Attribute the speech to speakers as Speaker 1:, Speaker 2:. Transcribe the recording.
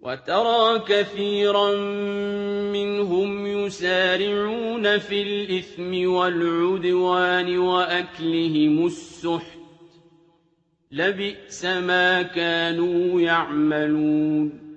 Speaker 1: وترى كثيرا منهم يسارعون في الإثم والعدوان وأكلهم السحت لبئس ما كانوا يعملون